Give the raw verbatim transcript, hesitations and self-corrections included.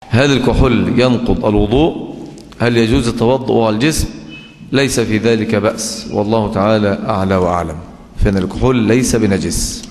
هل الكحول ينقض الوضوء؟ هل يجوز التوضؤ على الجسم؟ ليس في ذلك بأس، والله تعالى أعلى وأعلم، فإن الكحول ليس بنجس.